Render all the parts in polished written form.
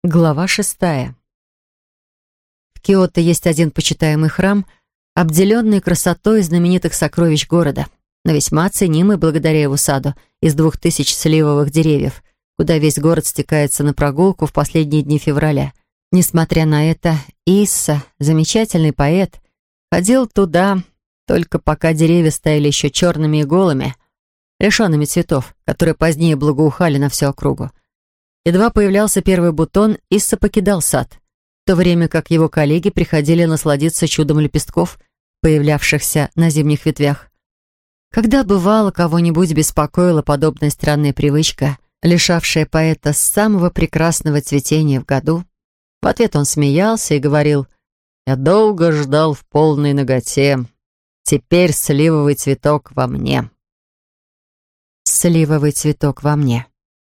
Глава 6. В Киото есть один почитаемый храм, обделенный красотой знаменитых сокровищ города, но весьма ценимый благодаря его саду из 2000 сливовых деревьев, куда весь город стекается на прогулку в последние дни февраля. Несмотря на это, Исса, замечательный поэт, ходил туда только пока деревья стояли еще черными и голыми, лишенными цветов, которые позднее благоухали на всю округу. Едва появлялся первый бутон, Исса покидал сад, в то время как его коллеги приходили насладиться чудом лепестков, появлявшихся на зимних ветвях. Когда бывало, кого-нибудь беспокоила подобная странная привычка, лишавшая поэта самого прекрасного цветения в году, в ответ он смеялся и говорил: «Я долго ждал в полной наготе. Теперь сливовый цветок во мне». Сливовый цветок во мне.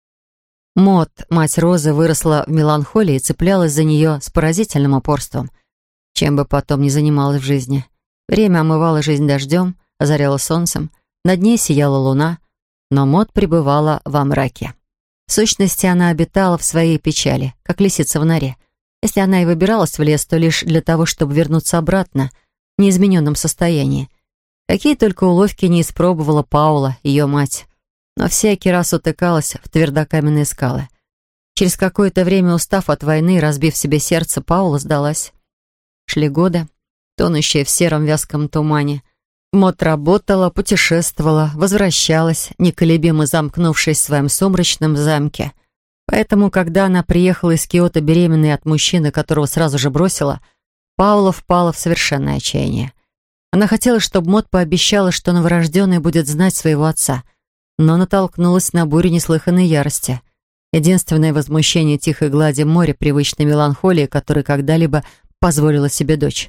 Мот, мать Розы, выросла в меланхолии и цеплялась за нее с поразительным упорством, чем бы потом ни занималась в жизни. Время омывало жизнь дождем, озаряло солнцем, над ней сияла луна, но Мот пребывала во мраке. В сущности, она обитала в своей печали, как лисица в норе. Если она и выбиралась в лес, то лишь для того, чтобы вернуться обратно, в неизмененном состоянии. Какие только уловки не испробовала Паула, ее мать, но всякий раз утыкалась в твердокаменные скалы. Через какое-то время, устав от войны и разбив себе сердце, Паула сдалась. Шли годы, тонущие в сером вязком тумане. Мот работала, путешествовала, возвращалась, неколебимо замкнувшись в своем сумрачном замке. Поэтому, когда она приехала из Киото беременной от мужчины, которого сразу же бросила, Паула впала в совершенное отчаяние. Она хотела, чтобы Мот пообещала, что новорожденный будет знать своего отца, но натолкнулась на бурю неслыханной ярости. Единственное возмущение тихой глади моря, привычной меланхолии, которой когда-либо позволила себе дочь.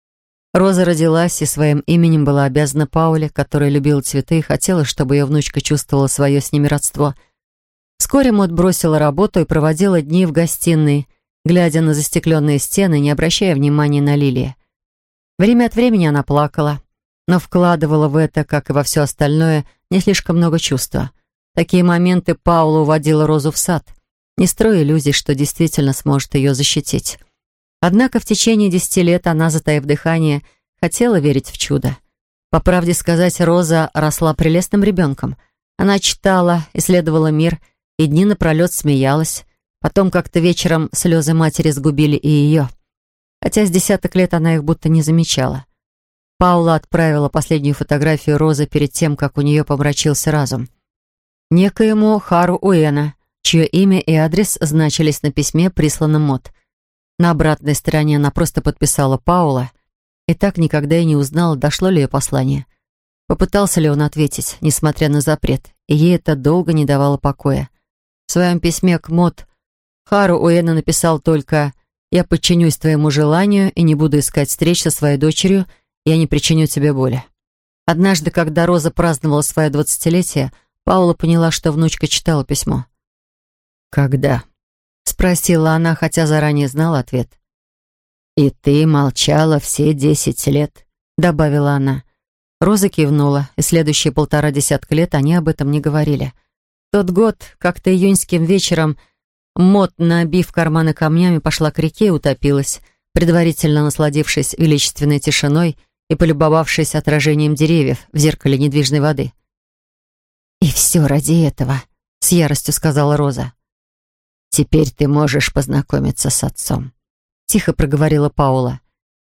Роза родилась и своим именем была обязана Пауле, которая любила цветы и хотела, чтобы ее внучка чувствовала свое с ними родство. Вскоре Мот бросила работу и проводила дни в гостиной, глядя на застекленные стены, не обращая внимания на лилии. Время от времени она плакала, но вкладывала в это, как и во все остальное, не слишком много чувства. В такие моменты Паула уводила Розу в сад, не строя иллюзий, что действительно сможет ее защитить. Однако в течение 10 лет она, затаив дыхание, хотела верить в чудо. По правде сказать, Роза росла прелестным ребенком. Она читала, исследовала мир, и дни напролет смеялась. Потом как-то вечером слезы матери сгубили и ее. Хотя с десяток лет она их будто не замечала. Паула отправила последнюю фотографию Розы перед тем, как у нее помрачился разум. Некоему Хару Уэна, чье имя и адрес значились на письме, присланном Мот. На обратной стороне она просто подписала «Паула», и так никогда и не узнала, дошло ли ее послание. Попытался ли он ответить, несмотря на запрет, и ей это долго не давало покоя. В своем письме к Мот Хару Уэна написал только: «Я подчинюсь твоему желанию и не буду искать встреч со своей дочерью, я не причиню тебе боли». Однажды, когда Роза праздновала свое 20-летие, Паула поняла, что внучка читала письмо. «Когда?» — спросила она, хотя заранее знала ответ. «И ты молчала все 10 лет», — добавила она. Роза кивнула, и следующие 1,5 десятка лет они об этом не говорили. В тот год, как-то июньским вечером, Мот, набив карманы камнями, пошла к реке и утопилась, предварительно насладившись величественной тишиной и полюбовавшись отражением деревьев в зеркале недвижной воды. «И все ради этого», — с яростью сказала Роза. «Теперь ты можешь познакомиться с отцом», — тихо проговорила Паула.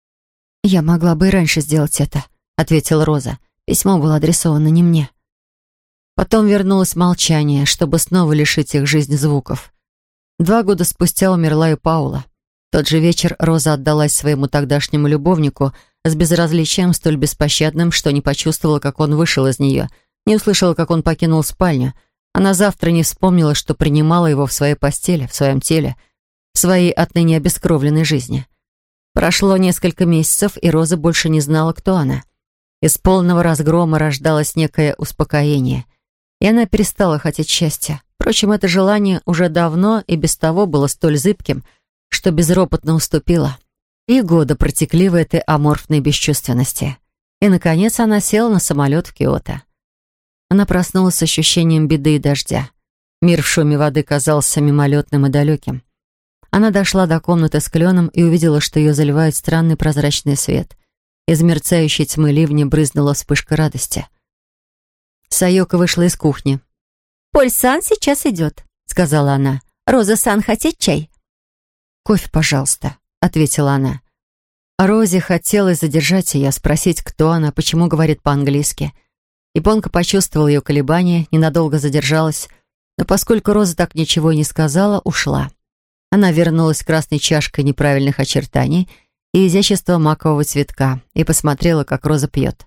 «Я могла бы и раньше сделать это», — ответила Роза. «Письмо было адресовано не мне». Потом вернулось молчание, чтобы снова лишить их жизни звуков. 2 года спустя умерла и Паула. В тот же вечер Роза отдалась своему тогдашнему любовнику с безразличием столь беспощадным, что не почувствовала, как он вышел из нее, не услышала, как он покинул спальню, а на завтра не вспомнила, что принимала его в своей постели, в своем теле, в своей отныне обескровленной жизни. Прошло несколько месяцев, и Роза больше не знала, кто она. Из полного разгрома рождалось некое успокоение, и она перестала хотеть счастья. Впрочем, это желание уже давно и без того было столь зыбким, что безропотно уступило. 3 года протекли в этой аморфной бесчувственности. И, наконец, она села на самолет в Киото. Она проснулась с ощущением беды и дождя. Мир в шуме воды казался мимолетным и далеким. Она дошла до комнаты с кленом и увидела, что ее заливает странный прозрачный свет. Из мерцающей тьмы ливня брызнула вспышка радости. Сайока вышла из кухни. «Поль-сан сейчас идет», — сказала она. «Роза-сан, хотеть чай?» «Кофе, пожалуйста», — ответила она. Розе хотелось задержать ее, спросить, кто она, почему говорит по-английски. Японка почувствовала ее колебания, ненадолго задержалась, но поскольку Роза так ничего и не сказала, ушла. Она вернулась с красной чашкой неправильных очертаний и изящества макового цветка и посмотрела, как Роза пьет.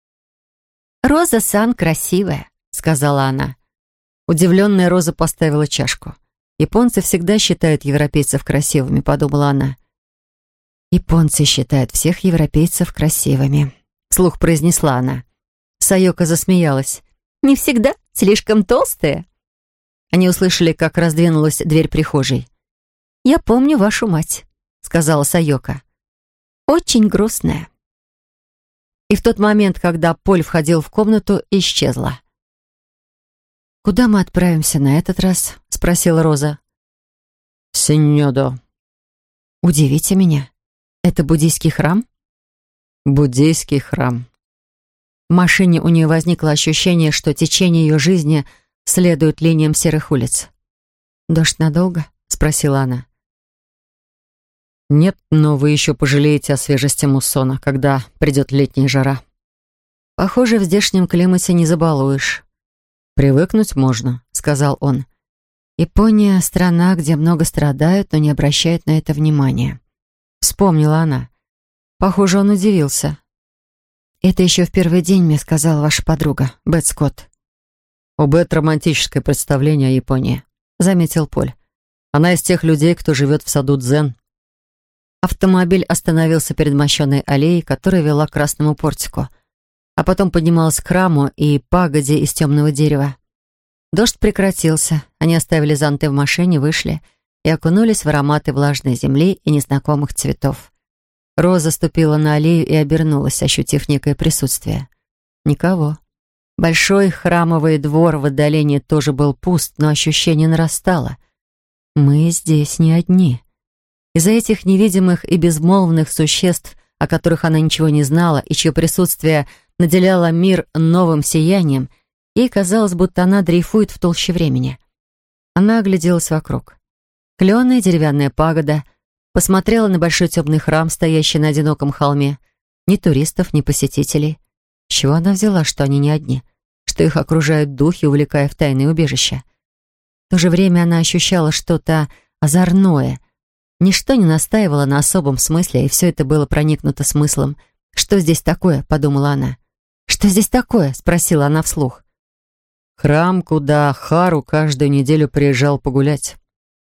«Роза-сан красивая», — сказала она. Удивленная Роза поставила чашку. «Японцы всегда считают европейцев красивыми», — подумала она. «Японцы считают всех европейцев красивыми», — вслух произнесла она. Сайока засмеялась. «Не всегда, слишком толстые». Они услышали, как раздвинулась дверь прихожей. «Я помню вашу мать», — сказала Сайока. «Очень грустная». И в тот момент, когда Поль входил в комнату, исчезла. «Куда мы отправимся на этот раз?» — спросила Роза. «Синьодо». «Удивите меня. Это буддийский храм?» «Буддийский храм». В машине у нее возникло ощущение, что течение ее жизни следует линиям серых улиц. «Дождь надолго?» — спросила она. «Нет, но вы еще пожалеете о свежести муссона, когда придет летняя жара. Похоже, в здешнем климате не забалуешь». «Привыкнуть можно», — сказал он. «Япония — страна, где много страдают, но не обращают на это внимания». Вспомнила она. Похоже, он удивился. «Это еще в первый день мне сказала ваша подруга, Бет Скотт». «У Бет романтическое представление о Японии», — заметил Поль. «Она из тех людей, кто живет в саду дзен». Автомобиль остановился перед мощенной аллеей, которая вела к красному портику, а потом поднималась к храму и пагоде из темного дерева. Дождь прекратился, они оставили зонты в машине, вышли и окунулись в ароматы влажной земли и незнакомых цветов. Роза ступила на аллею и обернулась, ощутив некое присутствие. Никого. Большой храмовый двор в отдалении тоже был пуст, но ощущение нарастало. «Мы здесь не одни». Из-за этих невидимых и безмолвных существ, о которых она ничего не знала и чье присутствие наделяло мир новым сиянием, ей казалось, будто она дрейфует в толще времени. Она огляделась вокруг. Клёная деревянная пагода, посмотрела на большой темный храм, стоящий на одиноком холме. Ни туристов, ни посетителей. С чего она взяла, что они не одни? Что их окружают духи, увлекая в тайные убежища? В то же время она ощущала что-то озорное. Ничто не настаивало на особом смысле, и все это было проникнуто смыслом. «Что здесь такое?» — подумала она. «Что здесь такое?» — спросила она вслух. «Храм, куда Хару каждую неделю приезжал погулять».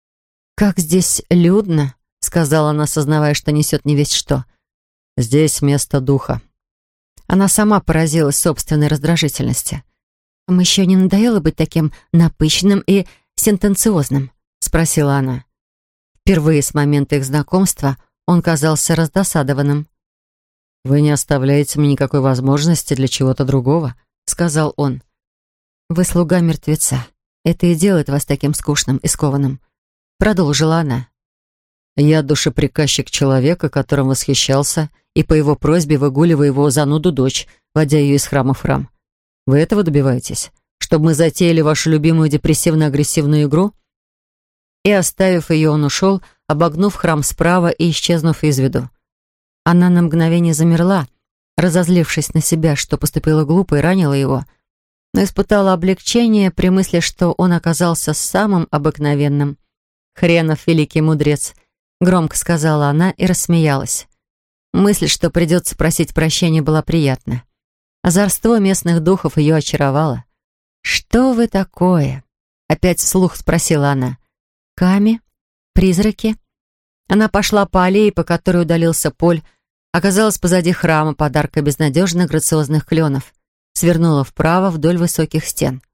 «Как здесь людно», — сказала она, осознавая, что несет невесть что. «Здесь место духа». Она сама поразилась собственной раздражительности. «Вам еще не надоело быть таким напыщенным и сентенциозным?» — спросила она. Впервые с момента их знакомства он казался раздосадованным. «Вы не оставляете мне никакой возможности для чего-то другого», — сказал он. «Вы слуга мертвеца. Это и делает вас таким скучным и скованным», — продолжила она. «Я душеприказчик человека, которым восхищался, и по его просьбе выгуливаю его зануду дочь, водя ее из храма в храм. Вы этого добиваетесь? Чтобы мы затеяли вашу любимую депрессивно-агрессивную игру?» И, оставив ее, он ушел, обогнув храм справа и исчезнув из виду. Она на мгновение замерла, разозлившись на себя, что поступила глупо и ранила его, но испытала облегчение при мысли, что он оказался самым обыкновенным. «Хренов великий мудрец», — громко сказала она и рассмеялась. Мысль, что придется просить прощения, была приятна. Озорство местных духов ее очаровало. «Что вы такое?» — опять вслух спросила она. «Ками? Призраки?» Она пошла по аллее, по которой удалился Поль, оказалась позади храма, подарка безнадежных грациозных кленов, свернула вправо вдоль высоких стен.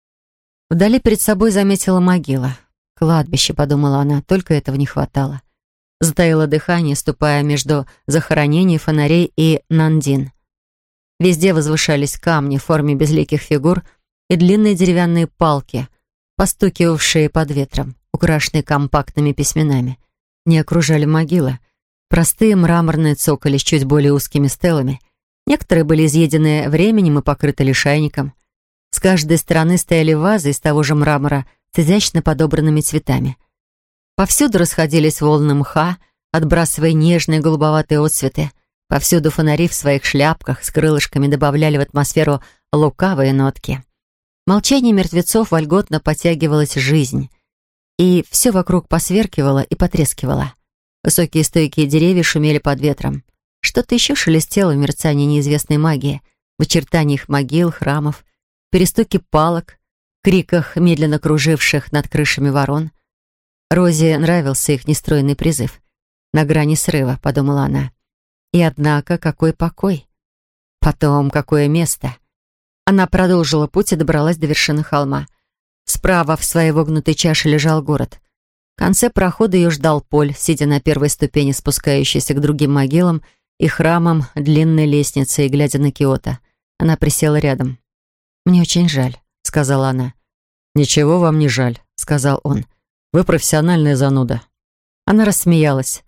Вдали перед собой заметила могила. «Кладбище», — подумала она, — только этого не хватало. Затаила дыхание, ступая между захоронений, фонарей и нандин. Везде возвышались камни в форме безликих фигур и длинные деревянные палки, постукивавшие под ветром, украшенные компактными письменами. Не окружали могилы. Простые мраморные цоколи с чуть более узкими стелами. Некоторые были изъедены временем и покрыты лишайником. С каждой стороны стояли вазы из того же мрамора с изящно подобранными цветами. Повсюду расходились волны мха, отбрасывая нежные голубоватые отцветы. Повсюду фонари в своих шляпках с крылышками добавляли в атмосферу лукавые нотки. В молчании мертвецов вольготно потягивалась жизнь. И все вокруг посверкивало и потрескивало. Высокие стойкие деревья шумели под ветром. Что-то еще шелестело в мерцании неизвестной магии, в очертаниях могил, храмов, перестуке палок, криках медленно круживших над крышами ворон. Розе нравился их нестройный призыв. «На грани срыва», — подумала она. И однако, какой покой. Потом, какое место. Она продолжила путь и добралась до вершины холма. Справа в своей вогнутой чаше лежал город. В конце прохода ее ждал Поль, сидя на первой ступени, спускающейся к другим могилам и храмам длинной лестницы, и глядя на Киото. Она присела рядом. «Мне очень жаль», — сказала она. «Ничего вам не жаль», — сказал он. «Вы профессиональная зануда». Она рассмеялась.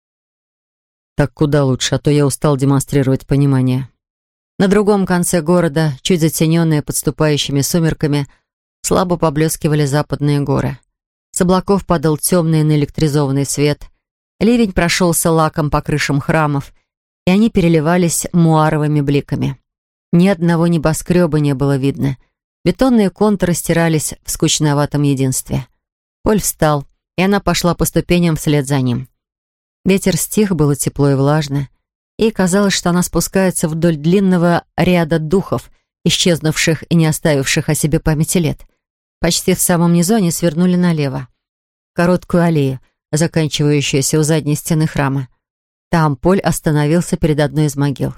«Так куда лучше, а то я устал демонстрировать понимание». На другом конце города, чуть затененные подступающими сумерками, слабо поблескивали западные горы. С облаков падал темный наэлектризованный свет. Ливень прошелся лаком по крышам храмов, и они переливались муаровыми бликами. Ни одного небоскреба не было видно. Бетонные контуры стирались в скучноватом единстве. Поль встал, и она пошла по ступеням вслед за ним. Ветер стих, было тепло и влажно, и казалось, что она спускается вдоль длинного ряда духов, исчезнувших и не оставивших о себе памяти лет. Почти в самом низу они свернули налево, в короткую аллею, заканчивающуюся у задней стены храма. Там Поль остановился перед одной из могил.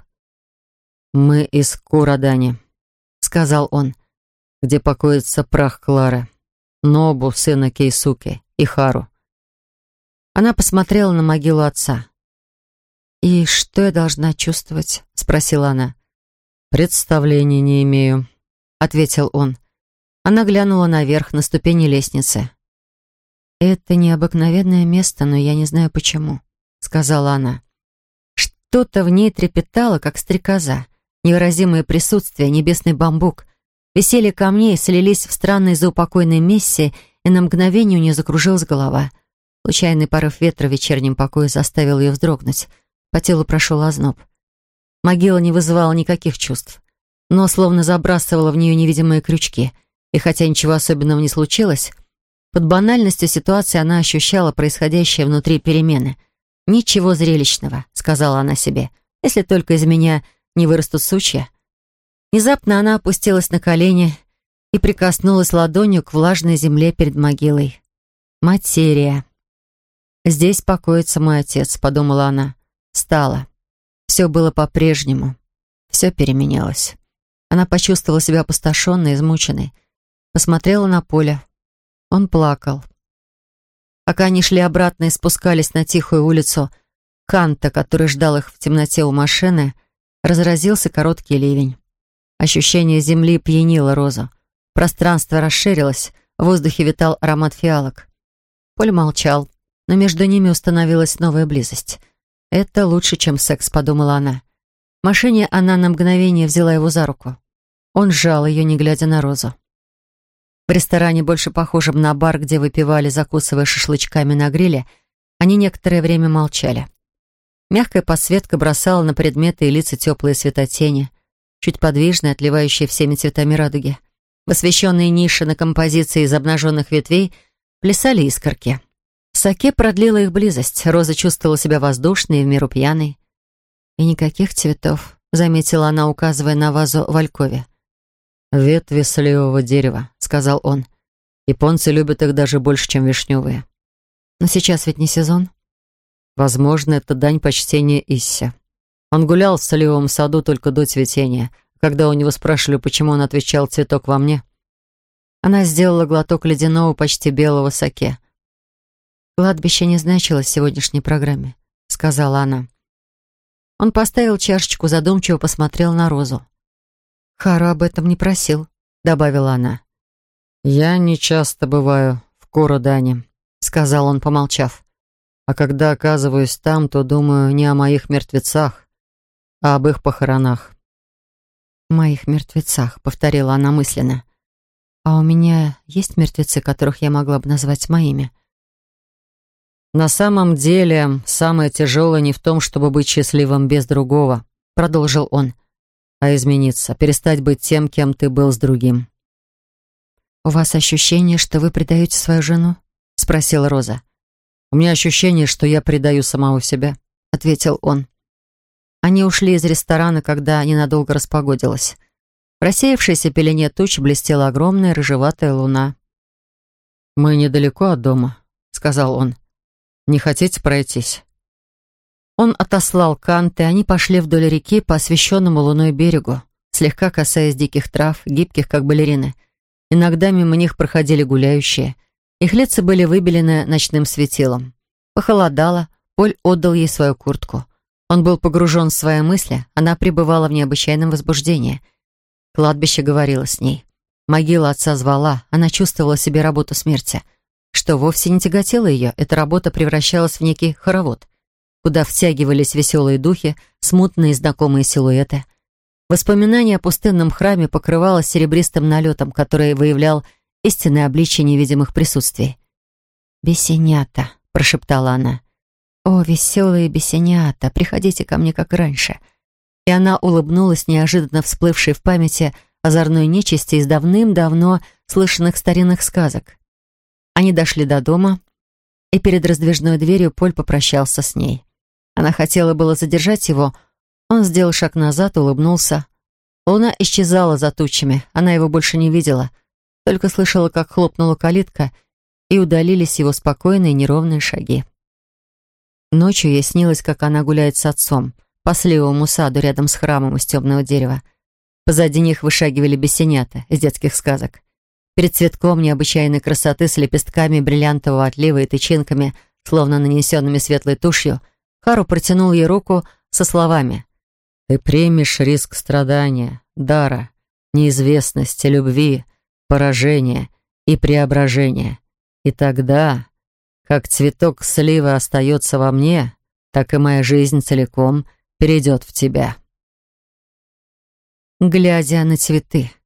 «Мы из Курадани», — сказал он, — «где покоится прах Клары, Нобу, сына Кейсуки, и Хару». Она посмотрела на могилу отца. «И что я должна чувствовать?» — спросила она. «Представления не имею», — ответил он. Она глянула наверх, на ступени лестницы. «Это необыкновенное место, но я не знаю почему», — сказала она. Что-то в ней трепетало, как стрекоза. Невыразимое присутствие, небесный бамбук. Веселье камней слились в странной заупокойной мессе, и на мгновение у нее закружилась голова. Случайный порыв ветра в вечернем покое заставил ее вздрогнуть. По телу прошел озноб. Могила не вызывала никаких чувств, но словно забрасывала в нее невидимые крючки. И хотя ничего особенного не случилось, под банальностью ситуации она ощущала происходящее внутри перемены. «Ничего зрелищного», — сказала она себе, «если только из меня не вырастут сучья». Внезапно она опустилась на колени и прикоснулась ладонью к влажной земле перед могилой. «Материя. Здесь покоится мой отец», — подумала она. Встала. Все было по-прежнему. Все переменялось. Она почувствовала себя опустошенной, измученной. Посмотрела на Поля. Он плакал. Пока они шли обратно и спускались на тихую улицу Канта, который ждал их в темноте у машины, разразился короткий ливень. Ощущение земли пьянило Розу. Пространство расширилось, в воздухе витал аромат фиалок. Поль молчал, но между ними установилась новая близость. «Это лучше, чем секс», — подумала она. В машине она на мгновение взяла его за руку. Он сжал ее, не глядя на Розу. В ресторане, больше похожем на бар, где выпивали, закусывая шашлычками на гриле, они некоторое время молчали. Мягкая подсветка бросала на предметы и лица теплые светотени, чуть подвижные, отливающие всеми цветами радуги. В освещенные ниши на композиции из обнаженных ветвей плясали искорки. Саке продлила их близость. Роза чувствовала себя воздушной и в меру пьяной. «И никаких цветов», — заметила она, указывая на вазу в алькове. «Ветви сливового дерева», — сказал он. «Японцы любят их даже больше, чем вишневые». «Но сейчас ведь не сезон». «Возможно, это дань почтения Иссе. Он гулял в сливовом саду только до цветения. Когда у него спрашивали, почему, он отвечал: «Цветок во мне». Она сделала глоток ледяного, почти белого саке. «Кладбище не значилось в сегодняшней программе», — сказала она. Он поставил чашечку, задумчиво посмотрел на Розу. «Хару об этом не просил», — добавила она. «Я не часто бываю в Курадани», — сказал он, помолчав. А когда оказываюсь там, то думаю не о моих мертвецах, а об их похоронах. «Моих мертвецах», — повторила она мысленно. «А у меня есть мертвецы, которых я могла бы назвать моими?» «На самом деле, самое тяжелое не в том, чтобы быть счастливым без другого», — продолжил он, «а измениться, перестать быть тем, кем ты был с другим». «У вас ощущение, что вы предаете свою жену?» — спросила Роза. «У меня ощущение, что я предаю самого себя», — ответил он. Они ушли из ресторана, когда ненадолго распогодилось. В рассеявшейся пелене туч блестела огромная рыжеватая луна. «Мы недалеко от дома», — сказал он. «Не хотите пройтись?» Он отослал Кант, и они пошли вдоль реки по освещенному луной берегу, слегка касаясь диких трав, гибких, как балерины. Иногда мимо них проходили гуляющие. Их лица были выбелены ночным светилом. Похолодало, Поль отдал ей свою куртку. Он был погружен в свои мысли, она пребывала в необычайном возбуждении. Кладбище говорило с ней. Могила отца звала, она чувствовала в себе работу смерти. Что вовсе не тяготило ее, эта работа превращалась в некий хоровод, куда втягивались веселые духи, смутные и знакомые силуэты. Воспоминание о пустынном храме покрывалось серебристым налетом, который выявлял истинное обличие невидимых присутствий. «Бесенята», — прошептала она. «О, веселые бесенята, приходите ко мне, как раньше». И она улыбнулась неожиданно всплывшей в памяти озорной нечисти из давным-давно слышанных старинных сказок. Они дошли до дома, и перед раздвижной дверью Поль попрощался с ней. Она хотела было задержать его. Он сделал шаг назад, улыбнулся. Луна исчезала за тучами, она его больше не видела, только слышала, как хлопнула калитка, и удалились его спокойные неровные шаги. Ночью ей снилось, как она гуляет с отцом по сливовому саду рядом с храмом из темного дерева. Позади них вышагивали бесенята из детских сказок. Перед цветком необычайной красоты с лепестками бриллиантового отлива и тычинками, словно нанесенными светлой тушью, Хару протянул ей руку со словами: «Ты примешь риск страдания, дара, неизвестности, любви, поражения и преображения. И тогда, как цветок сливы остается во мне, так и моя жизнь целиком перейдет в тебя». Глядя на цветы,